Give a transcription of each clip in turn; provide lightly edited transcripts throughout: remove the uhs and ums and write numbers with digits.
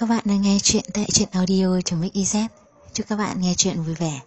Các bạn đang nghe chuyện tại truyện audio.mix.iz. Chúc các bạn nghe chuyện vui vẻ.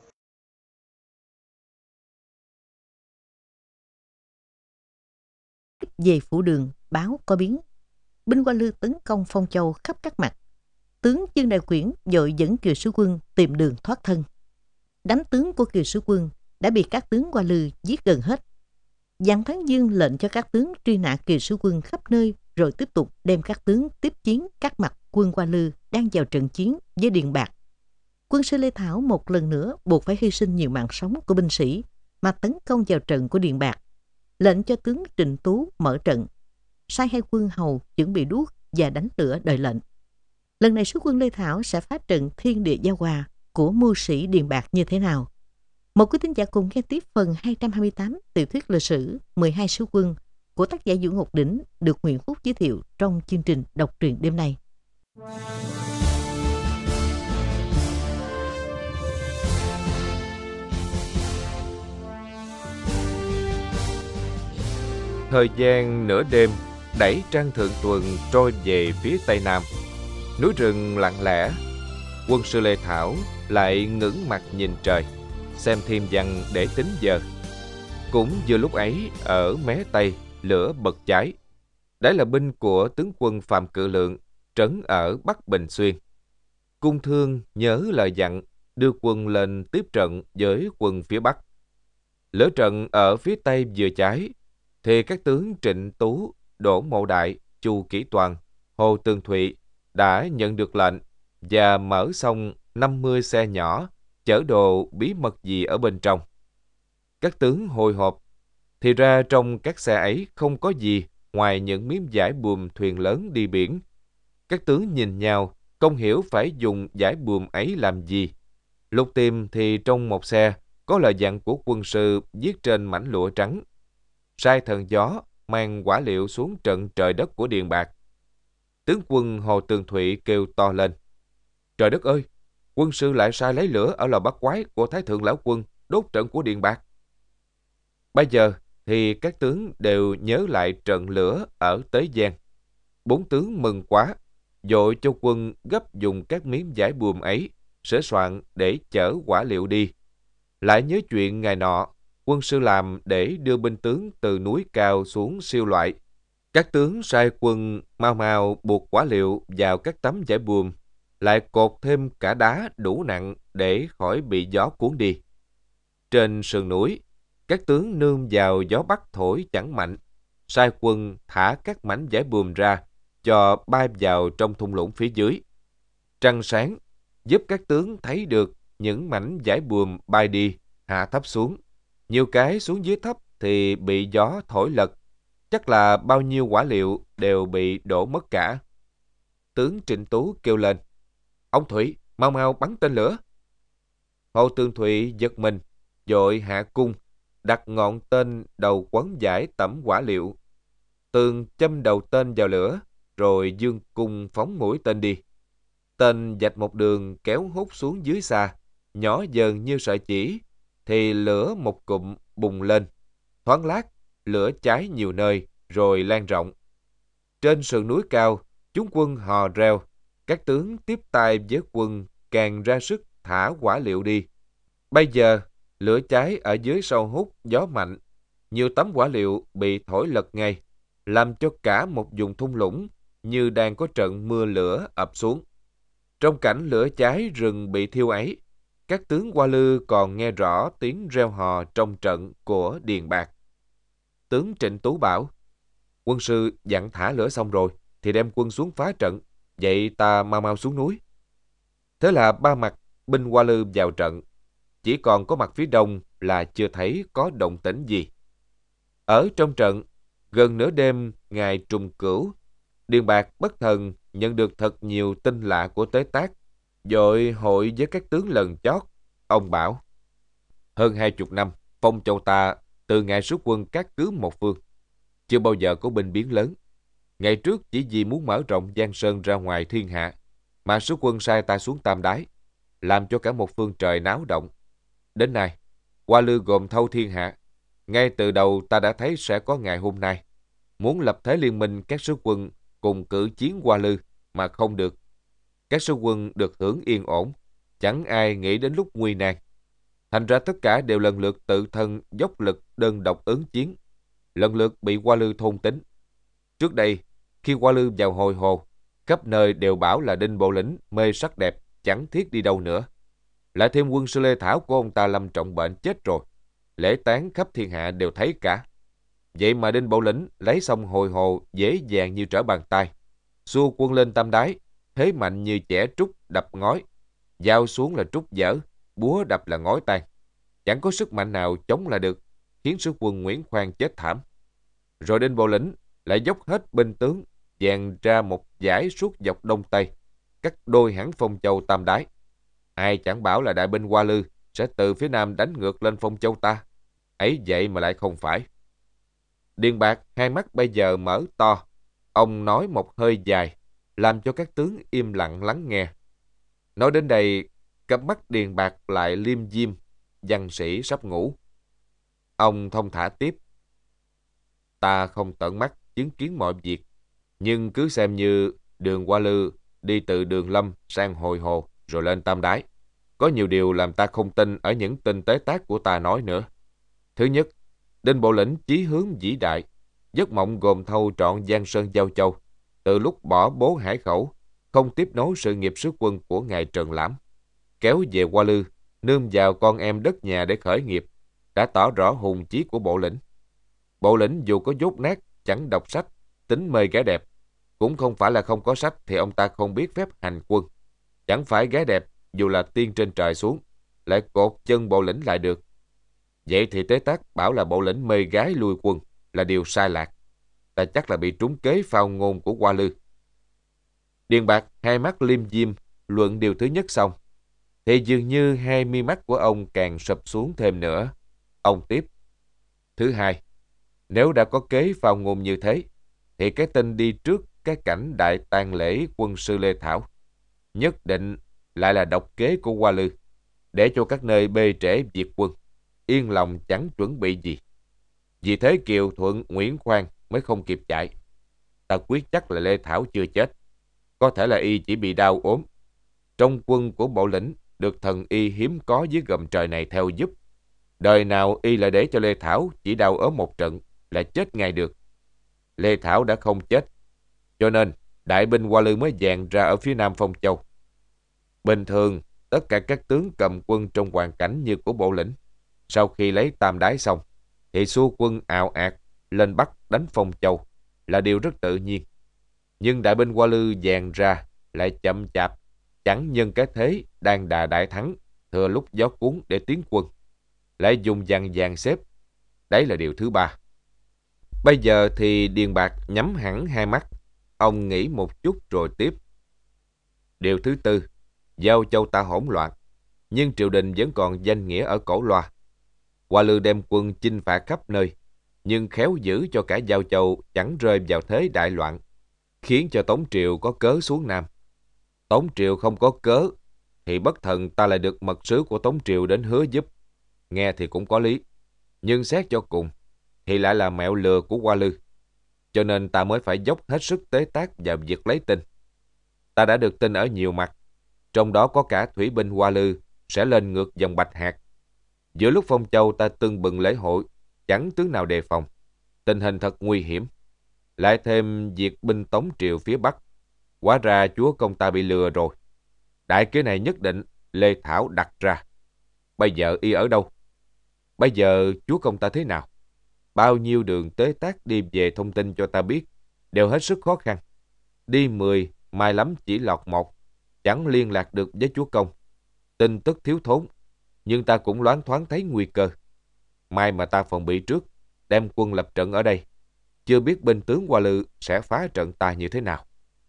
Về phủ đường báo có biến, binh Hoa Lư tấn công Phong Châu khắp các mặt. Tướng Dương Đại Quyển vội dẫn Kiều Sứ Quân tìm đường thoát thân. Đám tướng của Kiều Sứ Quân đã bị các tướng Hoa Lư giết gần hết. Giang Thắng Dương lệnh cho các tướng truy nã Kiều Sứ Quân khắp nơi, rồi tiếp tục đem các tướng tiếp chiến các mặt quân Hoa Lư đang vào trận chiến với Điền Bạc. Quân sư Lê Thảo một lần nữa buộc phải hy sinh nhiều mạng sống của binh sĩ mà tấn công vào trận của Điền Bạc, lệnh cho tướng Trịnh Tú mở trận, sai hai quân hầu chuẩn bị đuốc và đánh lửa đợi lệnh. Lần này sứ quân Lê Thảo sẽ phá trận thiên địa giao hòa của mưu sĩ Điền Bạc như thế nào? Một quý thính giả cùng nghe tiếp phần 228 tiểu thuyết lịch sử 12 sứ quân của tác giả Vũ Ngọc Đỉnh được Nguyễn Phúc giới thiệu trong chương trình đọc truyện đêm nay. Thời gian nửa đêm đẩy trăng thượng tuần trôi về phía tây nam. Núi rừng lặng lẽ. Quân sư Lê Thảo lại ngẩng mặt nhìn trời, xem thêm văn để tính giờ. Cũng vừa lúc ấy, ở mé tây lửa bật cháy. Đấy là binh của tướng quân Phạm Cự Lượng trấn ở Bắc Bình Xuyên. Cung Thương nhớ lời dặn đưa quân lên tiếp trận với quân phía Bắc. Lửa trận ở phía tây vừa cháy thì các tướng Trịnh Tú, Đỗ Mậu Đại, Chu Kỷ Toàn, Hồ Tường Thụy đã nhận được lệnh và mở xong 50 xe nhỏ chở đồ bí mật gì ở bên trong. Các tướng hồi hộp, thì ra trong các xe ấy không có gì ngoài những miếng vải buồm thuyền lớn đi biển. Các tướng nhìn nhau, không hiểu phải dùng vải buồm ấy làm gì. Lục tìm thì trong một xe có lời dặn của quân sư viết trên mảnh lụa trắng: sai thần gió mang quả liệu xuống trận trời đất của Điền Bạc. Tướng quân Hồ Tường Thụy kêu to lên: trời đất ơi, quân sư lại sai lấy lửa ở lò bắt quái của Thái Thượng Lão Quân đốt trận của Điền Bạc. Bây giờ thì các tướng đều nhớ lại trận lửa ở Tế Giang. Bốn tướng mừng quá, vội cho quân gấp dùng các miếng vải buồm ấy sửa soạn để chở quả liệu đi. Lại nhớ chuyện ngày nọ quân sư làm để đưa binh tướng từ núi cao xuống siêu loại. Các tướng sai quân mau mau buộc quả liệu vào các tấm vải buồm, lại cột thêm cả đá đủ nặng để khỏi bị gió cuốn đi. Trên sườn núi, các tướng nương vào gió bắc thổi chẳng mạnh, sai quân thả các mảnh vải buồm ra cho bay vào trong thung lũng phía dưới. Trăng sáng giúp các tướng thấy được những mảnh vải buồm bay đi, hạ thấp xuống. Nhiều cái xuống dưới thấp thì bị gió thổi lật, chắc là bao nhiêu quả liệu đều bị đổ mất cả. Tướng Trịnh Tú kêu lên: ông Thụy, mau mau bắn tên lửa. Hồ Tường Thụy giật mình, vội hạ cung, đặt ngọn tên đầu quấn vải tẩm quả liệu. Tường châm đầu tên vào lửa, rồi dương cung phóng mũi tên đi. Tên vạch một đường kéo hút xuống dưới xa, nhỏ dần như sợi chỉ, thì lửa một cụm bùng lên. Thoáng lát, lửa cháy nhiều nơi, rồi lan rộng. Trên sườn núi cao, chúng quân hò reo. Các tướng tiếp tay với quân càng ra sức thả quả liệu đi. Bây giờ, lửa cháy ở dưới sâu hút gió mạnh. Nhiều tấm quả liệu bị thổi lật ngay, làm cho cả một vùng thung lũng như đang có trận mưa lửa ập xuống. Trong cảnh lửa cháy rừng bị thiêu ấy, các tướng Hoa Lư còn nghe rõ tiếng reo hò trong trận của Điền Bạc. Tướng Trịnh Tú bảo: quân sư dặn thả lửa xong rồi thì đem quân xuống phá trận, vậy ta mau mau xuống núi. Thế là ba mặt binh Hoa Lư vào trận, chỉ còn có mặt phía đông là chưa thấy có động tĩnh gì. Ở trong trận, gần nửa đêm ngày trùng cửu, Điền Bạc bất thần nhận được thật nhiều tin lạ của Tế Tác, vội hội với các tướng lần chót. Ông bảo: hơn 20 năm, Phong Châu ta từ ngày rút quân cát cứ một phương, chưa bao giờ có binh biến lớn. Ngày trước chỉ vì muốn mở rộng Giang Sơn ra ngoài thiên hạ, mà rút quân sai ta xuống Tam Đái, làm cho cả một phương trời náo động. Đến nay, Hoa Lư gồm thâu thiên hạ. Ngay từ đầu ta đã thấy sẽ có ngày hôm nay. Muốn lập thế liên minh các sứ quân cùng cử chiến Hoa Lư mà không được. Các sứ quân được hưởng yên ổn, chẳng ai nghĩ đến lúc nguy nan. Thành ra tất cả đều lần lượt tự thân dốc lực đơn độc ứng chiến, lần lượt bị Hoa Lư thôn tính. Trước đây, khi Hoa Lư vào Hồi Hồ, khắp nơi đều bảo là Đinh Bộ Lĩnh mê sắc đẹp, chẳng thiết đi đâu nữa. Lại thêm quân sư Lê Thảo của ông ta lâm trọng bệnh chết rồi, lễ táng khắp thiên hạ đều thấy cả. Vậy mà Đinh Bộ Lĩnh lấy xong Hồi Hồ dễ dàng như trở bàn tay, xua quân lên Tam Đái, thế mạnh như chẻ trúc đập ngói, dao xuống là trúc dở, búa đập là ngói tan. Chẳng có sức mạnh nào chống lại được, khiến sứ quân Nguyễn Khoan chết thảm. Rồi Đinh Bộ Lĩnh lại dốc hết binh tướng, dàn ra một dải suốt dọc Đông Tây, cắt đôi hẳn Phong Châu Tam Đái. Ai chẳng bảo là đại binh Hoa Lư sẽ từ phía Nam đánh ngược lên Phong Châu ta. Ấy vậy mà lại không phải. Điền Bạc hai mắt bây giờ mở to. Ông nói một hơi dài, làm cho các tướng im lặng lắng nghe. Nói đến đây, cặp mắt Điền Bạc lại liêm diêm, văn sĩ sắp ngủ. Ông thông thả tiếp. Ta không tận mắt chứng kiến mọi việc, nhưng cứ xem như đường Hoa Lư đi từ Đường Lâm sang Hồi Hồ rồi lên Tam Đái. Có nhiều điều làm ta không tin ở những tin tế tác của ta nói nữa. Thứ nhất, Đinh Bộ Lĩnh chí hướng vĩ đại, giấc mộng gồm thâu trọn Giang Sơn Giao Châu, từ lúc bỏ bố Hải Khẩu, không tiếp nối sự nghiệp sứ quân của ngài Trần Lãm, kéo về Hoa Lư, nương vào con em đất nhà để khởi nghiệp, đã tỏ rõ hùng chí của Bộ Lĩnh. Bộ Lĩnh dù có dốt nát, chẳng đọc sách, tính mê gái đẹp, cũng không phải là không có sách thì ông ta không biết phép hành quân. Chẳng phải gái đẹp, dù là tiên trên trời xuống, lại cột chân Bộ Lĩnh lại được. Vậy thì tế tác bảo là Bộ Lĩnh mê gái lui quân là điều sai lạc. Ta chắc là bị trúng kế phao ngôn của Hoa Lư. Điền Bạc hai mắt liêm diêm, luận điều thứ nhất xong, thì dường như hai mi mắt của ông càng sụp xuống thêm nữa. Ông tiếp. Thứ hai, nếu đã có kế phao ngôn như thế, thì cái tên đi trước cái cảnh đại tang lễ quân sư Lê Thảo nhất định lại là độc kế của Hoa Lư, để cho các nơi bê trễ việc quân, yên lòng chẳng chuẩn bị gì. Vì thế Kiều Thuận Nguyễn Khoan mới không kịp chạy. Ta quyết chắc là Lê Thảo chưa chết, có thể là y chỉ bị đau ốm. Trong quân của Bộ Lĩnh được thần y hiếm có dưới gầm trời này theo giúp. Đời nào y lại để cho Lê Thảo chỉ đau ốm một trận là chết ngay được. Lê Thảo đã không chết, cho nên đại binh Hoa Lư mới dàn ra ở phía Nam Phong Châu. Bình thường, tất cả các tướng cầm quân trong hoàn cảnh như của Bộ Lĩnh, sau khi lấy Tam Đái xong, thì xua quân ào ạt lên Bắc đánh Phong Châu là điều rất tự nhiên. Nhưng đại binh Hoa Lư dàn ra lại chậm chạp, chẳng nhân cái thế đang đà đại thắng, thừa lúc gió cuốn để tiến quân, lại dùng dàn xếp. Đấy là điều thứ ba. Bây giờ thì Điền Bạc nhắm hẳn hai mắt, ông nghĩ một chút rồi tiếp. Điều thứ tư, Giao Châu ta hỗn loạn, nhưng triều đình vẫn còn danh nghĩa ở Cổ Loa. Hoa Lư đem quân chinh phạt khắp nơi, nhưng khéo giữ cho cả Giao Châu chẳng rơi vào thế đại loạn, khiến cho Tống Triều có cớ xuống Nam. Tống Triều không có cớ, thì bất thần ta lại được mật sứ của Tống Triều đến hứa giúp. Nghe thì cũng có lý, nhưng xét cho cùng, thì lại là mẹo lừa của Hoa Lư. Cho nên ta mới phải dốc hết sức tế tác vào việc lấy tin. Ta đã được tin ở nhiều mặt, trong đó có cả thủy binh Hoa Lư sẽ lên ngược dòng Bạch Hạc. Giữa lúc Phong Châu ta tưng bừng lễ hội, chẳng tướng nào đề phòng, tình hình thật nguy hiểm. Lại thêm việc binh Tống Triều phía Bắc, hóa ra chúa công ta bị lừa rồi. Đại kế này nhất định Lê Thảo đặt ra. Bây giờ y ở đâu? Bây giờ chúa công ta thế nào? Bao nhiêu đường tế tác đi về thông tin cho ta biết, đều hết sức khó khăn. Đi 10, mai lắm chỉ lọt 1, chẳng liên lạc được với chúa công. Tin tức thiếu thốn, nhưng ta cũng loáng thoáng thấy nguy cơ. Mai mà ta phòng bị trước, đem quân lập trận ở đây, chưa biết binh tướng Hoa Lư sẽ phá trận ta như thế nào.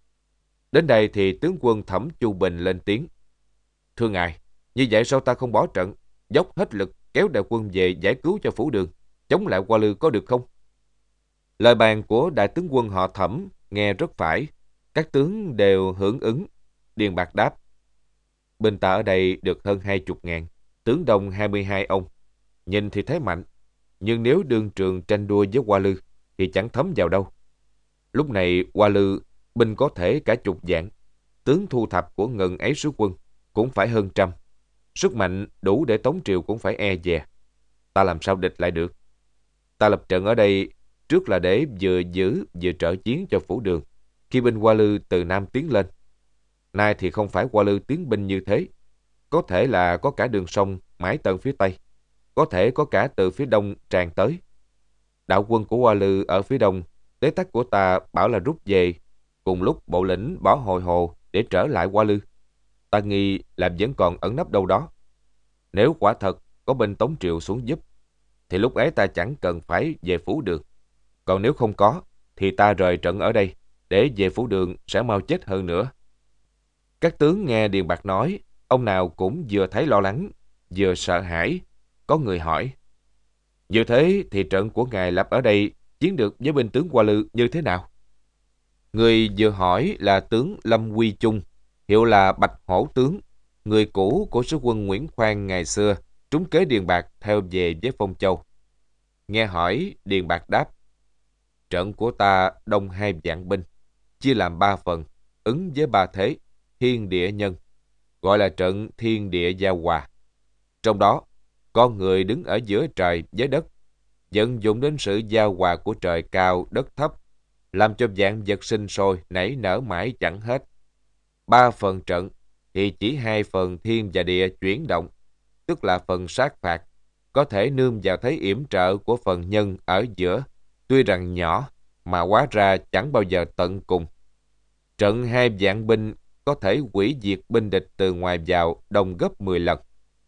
Đến đây thì tướng quân Thẩm Chu Bình lên tiếng. Thưa ngài, như vậy sao ta không bỏ trận, dốc hết lực kéo đại quân về giải cứu cho Phủ Đường, chống lại Hoa Lư có được không? Lời bàn của đại tướng quân họ Thẩm nghe rất phải, các tướng đều hưởng ứng. Điền Bạc đáp. Binh ta ở đây được hơn 20.000, tướng đông 22 ông. Nhìn thì thế mạnh, nhưng nếu đương trường tranh đua với Hoa Lư thì chẳng thấm vào đâu. Lúc này Hoa Lư binh có thể cả chục vạn, tướng thu thập của ngần ấy sứ quân cũng phải hơn trăm. Sức mạnh đủ để Tống triều cũng phải e dè. Ta làm sao địch lại được? Ta lập trận ở đây trước là để vừa giữ vừa trợ chiến cho Phủ Đường khi binh Hoa Lư từ Nam tiến lên. Nay thì không phải Hoa Lư tiến binh như thế. Có thể là có cả đường sông mãi tận phía Tây. Có thể có cả từ phía Đông tràn tới. Đạo quân của Hoa Lư ở phía Đông, Tế Tắc của ta bảo là rút về, cùng lúc bộ lĩnh bỏ Hồi Hồ để trở lại Hoa Lư. Ta nghi là vẫn còn ẩn nấp đâu đó. Nếu quả thật có bên Tống triều xuống giúp, thì lúc ấy ta chẳng cần phải về Phủ Đường. Còn nếu không có, thì ta rời trận ở đây, để về Phủ Đường sẽ mau chết hơn nữa. Các tướng nghe Điền Bạc nói, ông nào cũng vừa thấy lo lắng, vừa sợ hãi. Có người hỏi, như thế thì trận của ngài lập ở đây chiến được với binh tướng Hoa Lư như thế nào? Người vừa hỏi là tướng Lâm Quy Chung, hiệu là Bạch Hổ tướng, người cũ của sứ quân Nguyễn Khoan ngày xưa, trúng kế Điền Bạc theo về với Phong Châu. Nghe hỏi, Điền Bạc đáp, trận của ta đông 2 vạn binh, chia làm 3 phần, ứng với 3 thế, thiên địa nhân, gọi là trận thiên địa giao hòa. Trong đó, con người đứng ở giữa trời với đất, vận dụng đến sự giao hòa của trời cao, đất thấp, làm cho vạn vật sinh sôi, nảy nở mãi chẳng hết. 3 phần trận thì chỉ 2 phần thiên và địa chuyển động, tức là phần sát phạt, có thể nương vào thế yểm trợ của phần nhân ở giữa, tuy rằng nhỏ, mà hóa ra chẳng bao giờ tận cùng. Trận 2 vạn binh có thể hủy diệt binh địch từ ngoài vào đồng gấp 10 lần.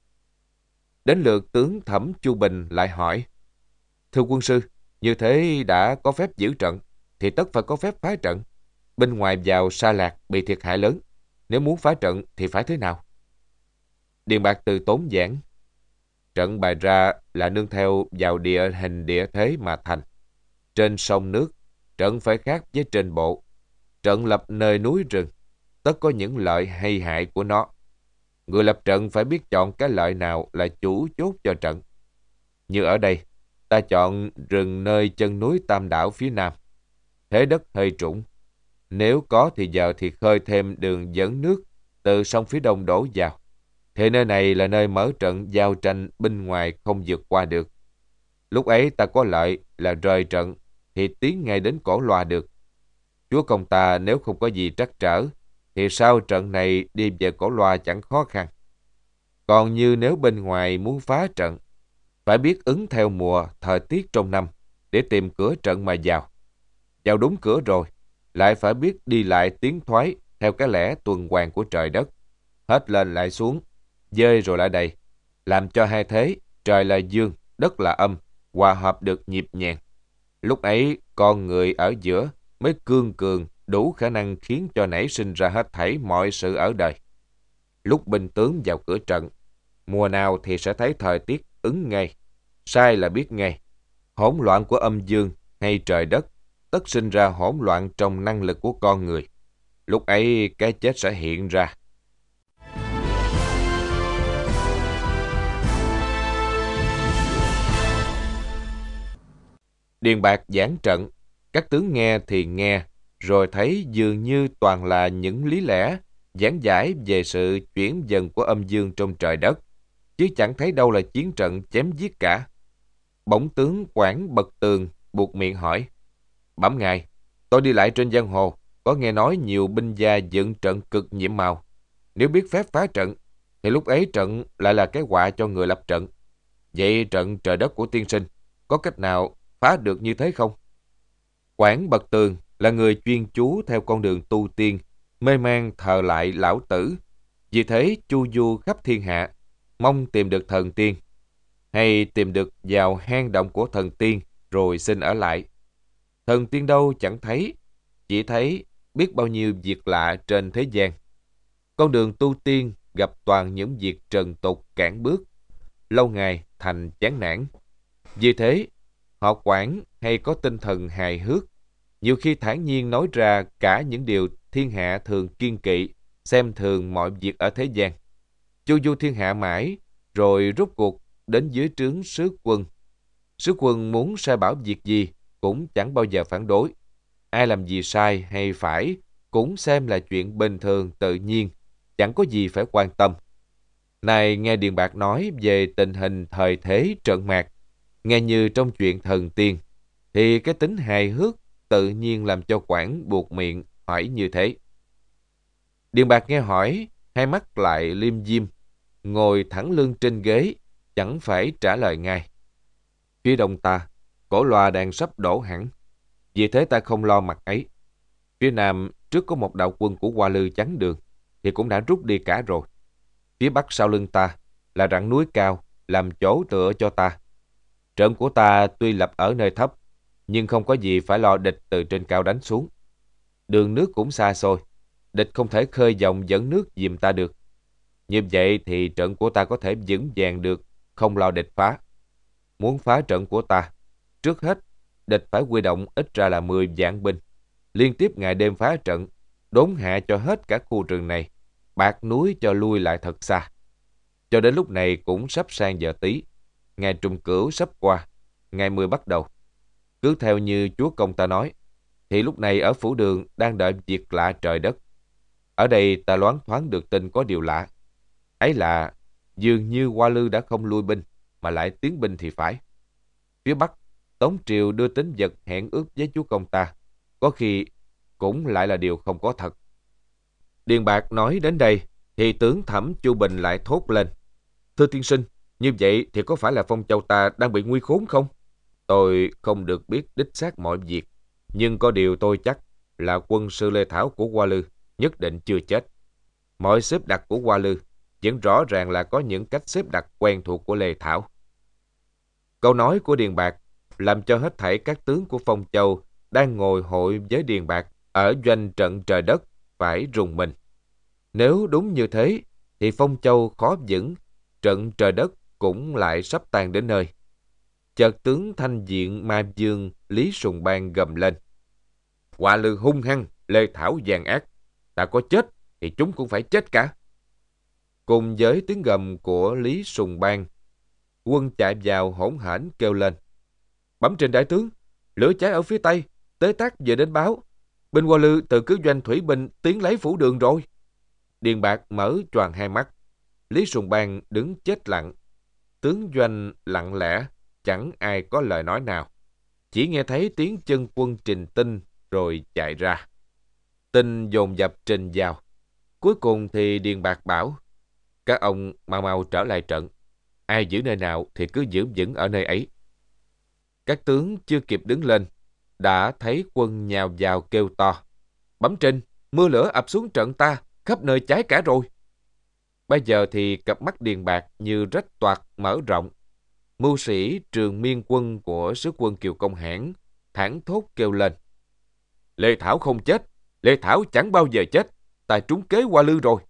Đến lượt tướng Thẩm Chu Bình lại hỏi, thưa quân sư, như thế đã có phép giữ trận, thì tất phải có phép phá trận. Bên ngoài vào sa lạc bị thiệt hại lớn, nếu muốn phá trận thì phải thế nào? Điền Bạc từ tốn giảng, trận bày ra là nương theo vào địa hình địa thế mà thành. Trên sông nước, trận phải khác với trên bộ. Trận lập nơi núi rừng, tất có những lợi hay hại của nó. Người lập trận phải biết chọn cái lợi nào là chủ chốt cho trận. Như ở đây, ta chọn rừng nơi chân núi Tam Đảo phía nam. Thế đất hơi trũng. Nếu có thì giờ thì khơi thêm đường dẫn nước từ sông phía đông đổ vào. Thì nơi này là nơi mở trận giao tranh binh ngoài không vượt qua được. Lúc ấy ta có lợi là rời trận thì tiến ngay đến Cổ Loa được. Chúa công ta nếu không có gì trắc trở thì sau trận này đi về Cổ Loa chẳng khó khăn. Còn như nếu bên ngoài muốn phá trận, phải biết ứng theo mùa, thời tiết trong năm để tìm cửa trận mà vào. Vào đúng cửa rồi, lại phải biết đi lại tiến thoái theo cái lẽ tuần hoàn của trời đất. Hết lên lại xuống, dơi rồi lại đầy, làm cho hai thế, trời là dương, đất là âm, hòa hợp được nhịp nhàng. Lúc ấy, con người ở giữa mới cương cường, đủ khả năng khiến cho nảy sinh ra hết thảy mọi sự ở đời. Lúc binh tướng vào cửa trận, mùa nào thì sẽ thấy thời tiết ứng ngay, sai là biết ngay. Hỗn loạn của âm dương hay trời đất tất sinh ra hỗn loạn trong năng lực của con người. Lúc ấy cái chết sẽ hiện ra. Điền Bạc giảng trận, các tướng nghe thì nghe, rồi thấy dường như toàn là những lý lẽ giảng giải về sự chuyển dần của âm dương trong trời đất, chứ chẳng thấy đâu là chiến trận chém giết cả. Bỗng tướng Quảng Bật Tường buộc miệng hỏi, bẩm ngài, tôi đi lại trên giang hồ, có nghe nói nhiều binh gia dựng trận cực nhiệm màu. Nếu biết phép phá trận, thì lúc ấy trận lại là cái họa cho người lập trận. Vậy trận trời đất của tiên sinh, có cách nào phá được như thế không? Quảng Bật Tường là người chuyên chú theo con đường tu tiên, mê man thờ lại lão tử. Vì thế chu du khắp thiên hạ, mong tìm được thần tiên, hay tìm được vào hang động của thần tiên rồi xin ở lại. Thần tiên đâu chẳng thấy, chỉ thấy biết bao nhiêu việc lạ trên thế gian. Con đường tu tiên gặp toàn những việc trần tục cản bước, lâu ngày thành chán nản. Vì thế, họ Quảng hay có tinh thần hài hước, nhiều khi thản nhiên nói ra cả những điều thiên hạ thường kiêng kỵ, xem thường mọi việc ở thế gian. Chu du thiên hạ mãi, rồi rốt cuộc đến dưới trướng sứ quân. Sứ quân muốn sai bảo việc gì cũng chẳng bao giờ phản đối. Ai làm gì sai hay phải cũng xem là chuyện bình thường tự nhiên, chẳng có gì phải quan tâm. Này nghe Điền Bạc nói về tình hình thời thế trận mạc, nghe như trong chuyện thần tiên, thì cái tính hài hước tự nhiên làm cho Quảng buột miệng hỏi như thế. Điền Bạc nghe hỏi, hai mắt lại liêm diêm, ngồi thẳng lưng trên ghế, chẳng phải trả lời ngay. Phía đông ta, cổ loa đang sắp đổ hẳn, vì thế ta không lo mặt ấy. Phía nam trước có một đạo quân của Hoa Lư chắn đường, thì cũng đã rút đi cả rồi. Phía bắc sau lưng ta là rặng núi cao, làm chỗ tựa cho ta. Trận của ta tuy lập ở nơi thấp, nhưng không có gì phải lo địch từ trên cao đánh xuống. Đường nước cũng xa xôi, địch không thể khơi dòng dẫn nước dìm ta được. Như vậy thì trận của ta có thể vững vàng được, không lo địch phá. Muốn phá trận của ta, trước hết, địch phải huy động ít ra là 10 vạn binh, liên tiếp ngày đêm phá trận, đốn hạ cho hết cả khu rừng này, bạt núi cho lui lại thật xa. Cho đến lúc này cũng sắp sang giờ Tý, ngày Trùng Cửu sắp qua, ngày 10 bắt đầu. Cứ theo như chúa công ta nói, thì lúc này ở phủ đường đang đợi việc lạ trời đất. Ở đây ta loáng thoáng được tin có điều lạ. Ấy là dường như Hoa Lư đã không lui binh, mà lại tiến binh thì phải. Phía Bắc, Tống Triều đưa tín vật hẹn ước với chúa công ta, có khi cũng lại là điều không có thật. Điền Bạc nói đến đây, thì tướng Thẩm Chu Bình lại thốt lên. Thưa tiên sinh, như vậy thì có phải là Phong Châu ta đang bị nguy khốn không? Tôi không được biết đích xác mọi việc, nhưng có điều tôi chắc là quân sư Lê Thảo của Hoa Lư nhất định chưa chết. Mọi xếp đặt của Hoa Lư vẫn rõ ràng là có những cách xếp đặt quen thuộc của Lê Thảo. Câu nói của Điền Bạc làm cho hết thảy các tướng của Phong Châu đang ngồi hội với Điền Bạc ở doanh trận trời đất phải rùng mình. Nếu đúng như thế, thì Phong Châu khó vững, trận trời đất cũng lại sắp tan đến nơi. Chợt tướng Thanh Diện Ma Dương Lý Sùng Bang gầm lên. Hoa Lư hung hăng, Lê Thảo gian ác. Ta có chết thì chúng cũng phải chết cả. Cùng với tiếng gầm của Lý Sùng Bang, quân chạy vào hỗn hển kêu lên. Bẩm trình đại tướng, lửa cháy ở phía tây, Tế Tác vừa đến báo. Binh Hoa Lư từ cứ doanh thủy binh tiến lấy phủ đường rồi. Điền Bạc mở choàng hai mắt. Lý Sùng Bang đứng chết lặng. Tướng doanh lặng lẽ, chẳng ai có lời nói nào. Chỉ nghe thấy tiếng chân quân trình tin rồi chạy ra. Tin dồn dập trình vào. Cuối cùng thì Điền Bạc bảo, các ông mau mau trở lại trận. Ai giữ nơi nào thì cứ giữ vững ở nơi ấy. Các tướng chưa kịp đứng lên, đã thấy quân nhào vào kêu to. Bẩm trình, mưa lửa ập xuống trận ta, khắp nơi cháy cả rồi. Bây giờ thì cặp mắt Điền Bạc như rách toạc mở rộng. Mưu sĩ Trường Miên Quân của sứ quân Kiều Công Hãn thảng thốt kêu lên. Lê Thảo không chết, Lê Thảo chẳng bao giờ chết, ta trúng kế Hoa Lư rồi.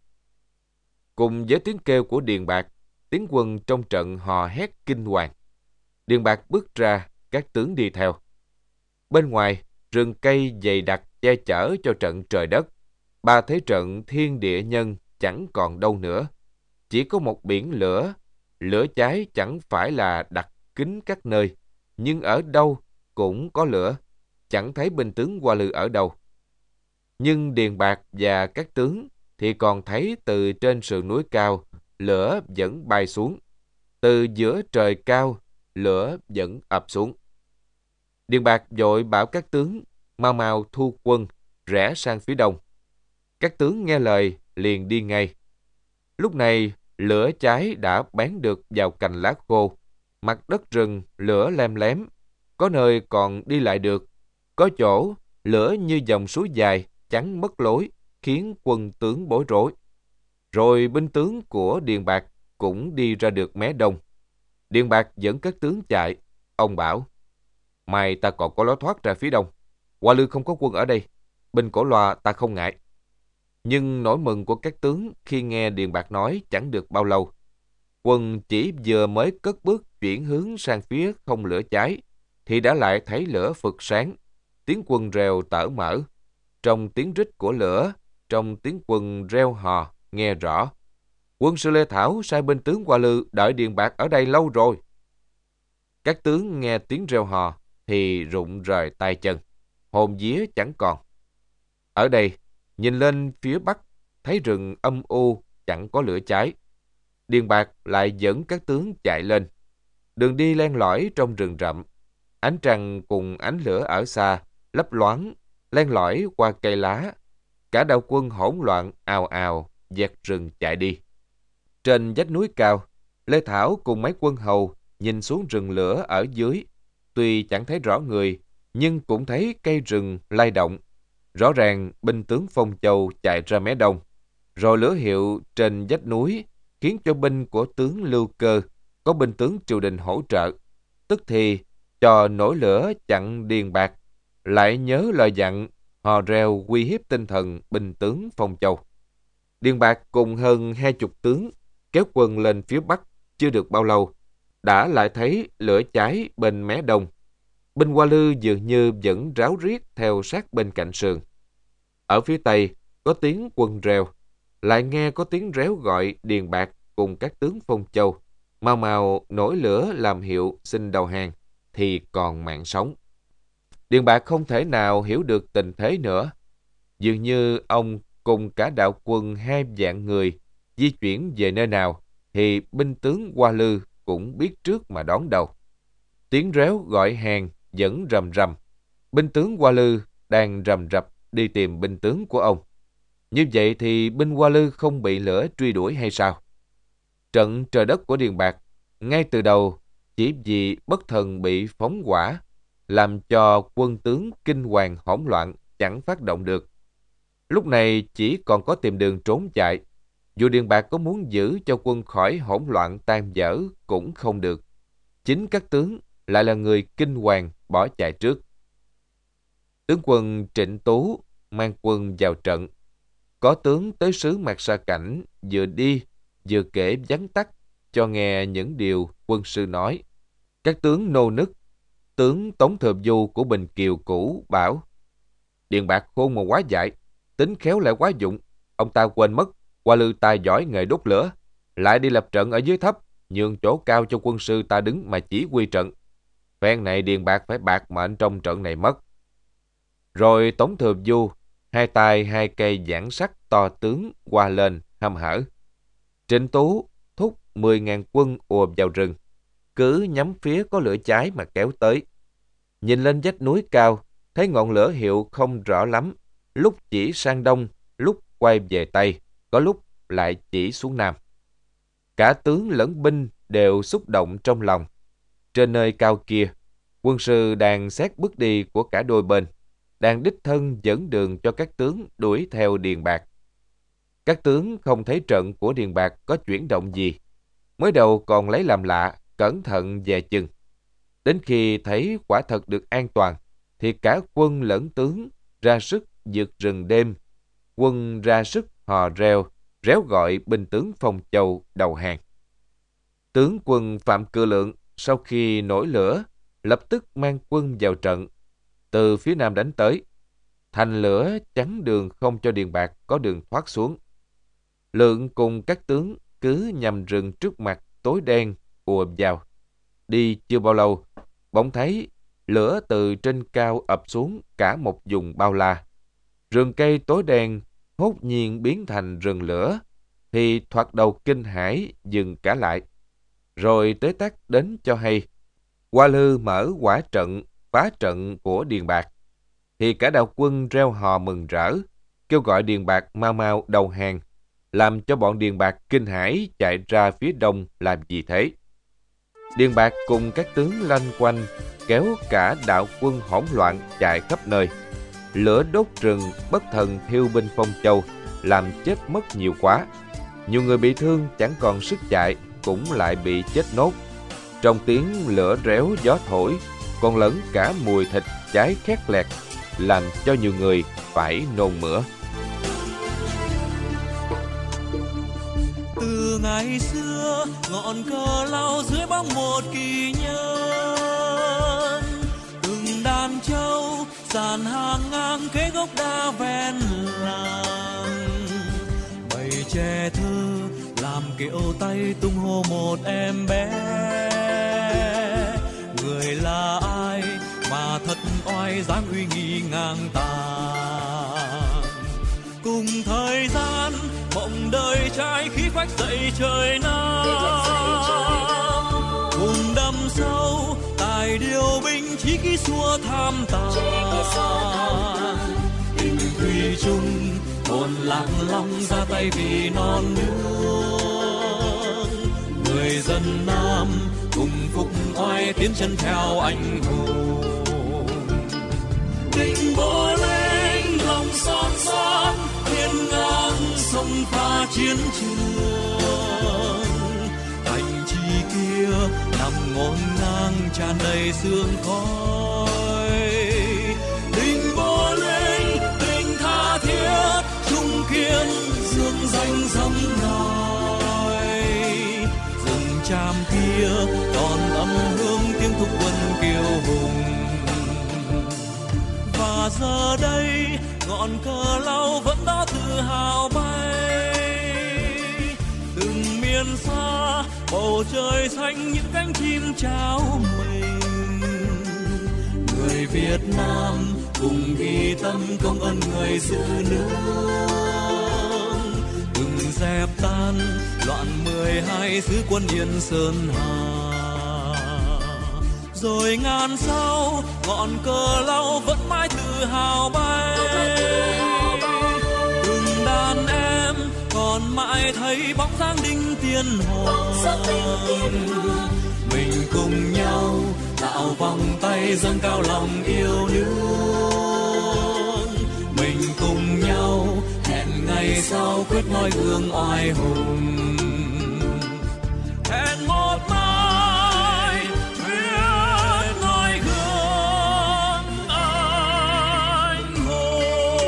Cùng với tiếng kêu của Điền Bạc, tiếng quân trong trận hò hét kinh hoàng. Điền Bạc bước ra, các tướng đi theo. Bên ngoài, rừng cây dày đặc che chở cho trận trời đất. Ba thế trận thiên địa nhân chẳng còn đâu nữa. Chỉ có một biển lửa. Lửa cháy chẳng phải là đặt kín các nơi, nhưng ở đâu cũng có lửa. Chẳng thấy binh tướng Hoa Lư ở đâu. Nhưng Điền Bạc và các tướng thì còn thấy từ trên sườn núi cao, lửa vẫn bay xuống. Từ giữa trời cao, lửa vẫn ập xuống. Điền Bạc vội bảo các tướng mau mau thu quân, rẽ sang phía đông. Các tướng nghe lời liền đi ngay. Lúc này, lửa cháy đã bén được vào cành lá khô. Mặt đất rừng lửa lem lém, có nơi còn đi lại được. Có chỗ lửa như dòng suối dài, chắn mất lối, khiến quân tướng bối rối. Rồi binh tướng của Điền Bạc cũng đi ra được mé đông. Điền Bạc dẫn các tướng chạy. Ông bảo, mai ta còn có lối thoát ra phía đông. Hoa Lư không có quân ở đây, binh Cổ Loa ta không ngại. Nhưng nỗi mừng của các tướng khi nghe Điền Bạc nói chẳng được bao lâu. Quân chỉ vừa mới cất bước chuyển hướng sang phía không lửa cháy, thì đã lại thấy lửa phực sáng. Tiếng quân reo tở mở. Trong tiếng rít của lửa, trong tiếng quân reo hò, nghe rõ. Quân sư Lê Thảo sai binh tướng Hoa Lư đợi Điền Bạc ở đây lâu rồi. Các tướng nghe tiếng reo hò thì rụng rời tay chân, hồn vía chẳng còn. Ở đây, Nhìn lên phía bắc, thấy rừng âm u, chẳng có lửa cháy. Điền Bạc lại dẫn các tướng chạy lên. Đường đi len lỏi trong rừng rậm. Ánh trăng cùng ánh lửa ở xa, lấp loáng, len lỏi qua cây lá. Cả đạo quân hỗn loạn ào ào, dạt rừng chạy đi. Trên vách núi cao, Lê Thảo cùng mấy quân hầu nhìn xuống rừng lửa ở dưới. Tuy chẳng thấy rõ người, nhưng cũng thấy cây rừng lay động. Rõ ràng binh tướng Phong Châu chạy ra mé đông. Rồi lửa hiệu trên vách núi khiến cho binh của tướng Lưu Cơ có binh tướng triều đình hỗ trợ. Tức thì cho nổi lửa chặn Điền Bạc, lại nhớ lời dặn hò reo uy hiếp tinh thần binh tướng Phong Châu. Điền Bạc cùng hơn 20 tướng kéo quân lên phía bắc chưa được bao lâu, đã lại thấy lửa cháy bên mé đông. Binh Hoa Lư dường như vẫn ráo riết theo sát bên cạnh sườn. Ở phía tây có tiếng quân reo, lại nghe có tiếng réo gọi Điền Bạc cùng các tướng Phong Châu mau mau nổi lửa làm hiệu xin đầu hàng thì còn mạng sống. Điền Bạc không thể nào hiểu được tình thế nữa. Dường như ông cùng cả đạo quân 2 vạn người di chuyển về nơi nào thì binh tướng Hoa Lư cũng biết trước mà đón đầu. Tiếng réo gọi hàng vẫn rầm rầm. Binh tướng Hoa Lư đang rầm rập đi tìm binh tướng của ông. Như vậy thì binh Hoa Lư không bị lửa truy đuổi hay sao? Trận trời đất của Điền Bạc ngay từ đầu chỉ vì bất thần bị phóng hỏa làm cho quân tướng kinh hoàng hỗn loạn chẳng phát động được. Lúc này chỉ còn có tìm đường trốn chạy. Dù Điền Bạc có muốn giữ cho quân khỏi hỗn loạn tan vỡ cũng không được. Chính các tướng lại là người kinh hoàng bỏ chạy trước. Tướng quân Trịnh Tú mang quân vào trận. Có tướng tới sứ Mạc Sa Cảnh vừa đi vừa kể vắn tắt cho nghe những điều quân sư nói. Các tướng nô nức, tướng Tống Thượng Du của Bình Kiều cũ bảo: Điền Bạc khôn mà quá dại, tính khéo lại quá dụng. Ông ta quên mất Hoa Lư tài giỏi nghề đốt lửa, lại đi lập trận ở dưới thấp, nhường chỗ cao cho quân sư ta đứng mà chỉ huy trận. Phen này Điền Bạc phải bạc mệnh trong trận này mất. Rồi Tống Thượng Du hai tay 2 cây giảng sắt to tướng qua lên hăm hở. Trịnh Tú thúc 10.000 quân ùa vào rừng, cứ nhắm phía có lửa cháy mà kéo tới. Nhìn lên vách núi cao, thấy ngọn lửa hiệu không rõ lắm, lúc chỉ sang đông, lúc quay về tây, có lúc lại chỉ xuống nam. Cả tướng lẫn binh đều xúc động trong lòng. Trên nơi cao kia, quân sư đang xét bước đi của cả đôi bên, đang đích thân dẫn đường cho các tướng đuổi theo Điền Bạc. Các tướng không thấy trận của Điền Bạc có chuyển động gì, mới đầu còn lấy làm lạ, cẩn thận dè chừng. Đến khi thấy quả thật được an toàn, thì cả quân lẫn tướng ra sức vượt rừng đêm. Quân ra sức hò reo, réo gọi binh tướng Phong Châu đầu hàng. Tướng quân Phạm Cự Lượng sau khi nổi lửa, lập tức mang quân vào trận, từ phía nam đánh tới. Thành lửa chắn đường không cho Điền Bạc có đường thoát xuống. Lượng cùng các tướng cứ nhằm rừng trước mặt tối đen ùa vào. Đi chưa bao lâu, bỗng thấy lửa từ trên cao ập xuống cả một vùng bao la. Rừng cây tối đen hốt nhiên biến thành rừng lửa, thì thoạt đầu kinh hãi dừng cả lại. Rồi tới tắt đến cho hay Hoa Lư mở quả trận phá trận của Điền Bạc, thì cả đạo quân reo hò mừng rỡ, kêu gọi Điền Bạc mau mau đầu hàng, làm cho bọn Điền Bạc kinh hãi chạy ra phía đông làm gì thế. Điền Bạc cùng các tướng lanh quanh kéo cả đạo quân hỗn loạn chạy khắp nơi. Lửa đốt rừng bất thần thiêu binh Phong Châu, làm chết mất nhiều quá. Nhiều người bị thương chẳng còn sức chạy, cũng lại bị chết nốt. Trong tiếng lửa réo gió thổi, còn lẫn cả mùi thịt cháy khét lẹt, làm cho nhiều người phải nôn mửa. Từ ngày xưa, ngọn cờ lao dưới bóng một kỳ nhân. Từng đàn trâu sàn hàng ngang kế gốc đa ven làng. Bầy trẻ thơ làm kiệu tay tung hô một em bé. Người là ai mà thật oai dáng uy nghi ngang tàn. cùng thời gian mộng đời trai khí phách dậy trời Nam, cùng đâm sâu tài điều binh chí khí xua tham tàn, tình thủy chung hồn lạc long ra tay vì non nước, người dân Nam cùng phục oai tiến chân theo anh hùng. Tình bộ lên lòng son son hiên ngang sông pha chiến trường, thành trì kia nằm ngổn ngang tràn đầy sương khói. Tình bộ lên tình tha thiết trung kiên dương danh dẫm nòi, rừng tràm kia còn âm hương tiếng thúc quân kiêu hùng. Và giờ đây ngọn cờ lao vẫn đó tự hào bay, từng miền xa bầu trời xanh những cánh chim trao mình. Người Việt Nam cùng ghi tâm công ơn người giữ nước, từng dẹp tan loạn 12 xứ quân Yên Sơn Hà. Rồi ngàn sau ngọn cờ lao vẫn mãi tự hào bay, từng đàn em còn mãi thấy bóng dáng đinh tiên hoàng. Mình cùng nhau tạo vòng tay dâng cao lòng yêu nước, mình cùng nhau hẹn ngày sau quyết noi gương oai hùng. Hẹn một mai quyết noi gương anh hùng.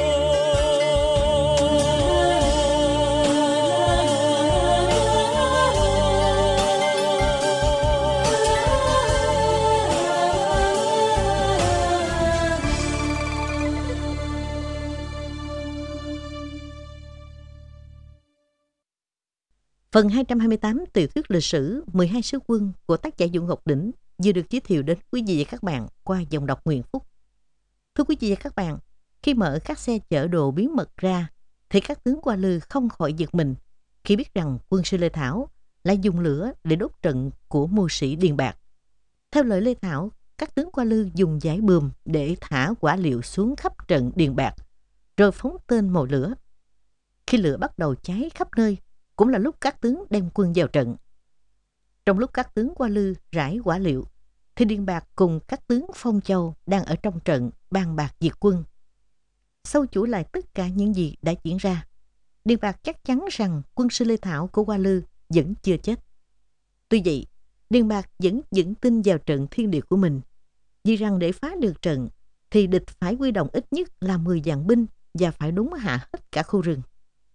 Phần 228 tiểu thuyết lịch sử 12 sứ quân của tác giả Dũng Ngọc Đỉnh vừa được giới thiệu đến quý vị và các bạn qua dòng đọc Nguyễn Phúc. Thưa quý vị và các bạn, khi mở các xe chở đồ bí mật ra, thì các tướng Hoa Lư không khỏi giật mình khi biết rằng quân sư Lê Thảo lại dùng lửa để đốt trận của mưu sĩ Điền Bạc. Theo lời Lê Thảo, các tướng Hoa Lư dùng dải bườm để thả quả liệu xuống khắp trận Điền Bạc, rồi phóng tên mồi lửa. Khi lửa bắt đầu cháy khắp nơi, cũng là lúc các tướng đem quân vào trận. Trong lúc các tướng Hoa Lư rải quả liệu, thì Điền Bạc cùng các tướng Phong Châu đang ở trong trận bàn bạc diệt quân. Sâu chuỗi lại tất cả những gì đã diễn ra, Điền Bạc chắc chắn rằng quân sư Lê Thảo của Hoa Lư vẫn chưa chết. Tuy vậy, Điền Bạc vẫn vững tin vào trận thiên địa của mình, vì rằng để phá được trận thì địch phải huy động ít nhất là 10 vạn binh và phải đúng hạ hết cả khu rừng.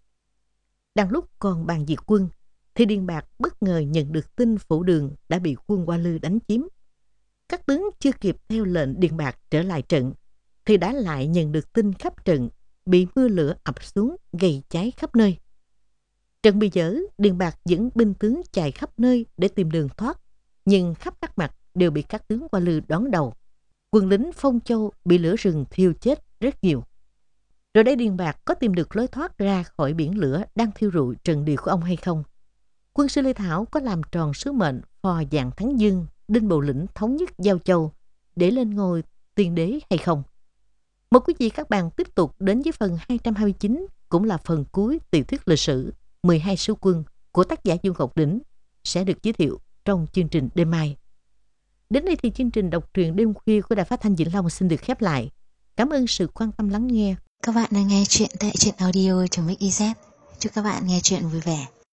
Đang lúc còn bàn diệt quân, thì Điền Bạc bất ngờ nhận được tin Phủ Đường đã bị quân Hoa Lư đánh chiếm. Các tướng chưa kịp theo lệnh Điền Bạc trở lại trận, thì đã lại nhận được tin khắp trận bị mưa lửa ập xuống gây cháy khắp nơi. Trận bị dỡ, Điền Bạc dẫn binh tướng chạy khắp nơi để tìm đường thoát, nhưng khắp các mặt đều bị các tướng Hoa Lư đón đầu. Quân lính Phong Châu bị lửa rừng thiêu chết rất nhiều. Rồi đây Điền Bạc có tìm được lối thoát ra khỏi biển lửa đang thiêu rụi trận địa của ông hay không? Quân sư Lê Thảo có làm tròn sứ mệnh phò Vạn Thắng Dương, Đinh Bộ Lĩnh thống nhất Giao Châu để lên ngôi tiên đế hay không? Mời quý vị các bạn tiếp tục đến với phần 229, cũng là phần cuối tiểu thuyết lịch sử 12 sứ quân của tác giả Dương Ngọc Đỉnh sẽ được giới thiệu trong chương trình đêm mai. Đến đây thì chương trình đọc truyện đêm khuya của Đài Phát thanh Vĩnh Long xin được khép lại. Cảm ơn sự quan tâm lắng nghe. Các bạn đang nghe chuyện tại truyện audio.mix.iz. Chúc các bạn nghe chuyện vui vẻ.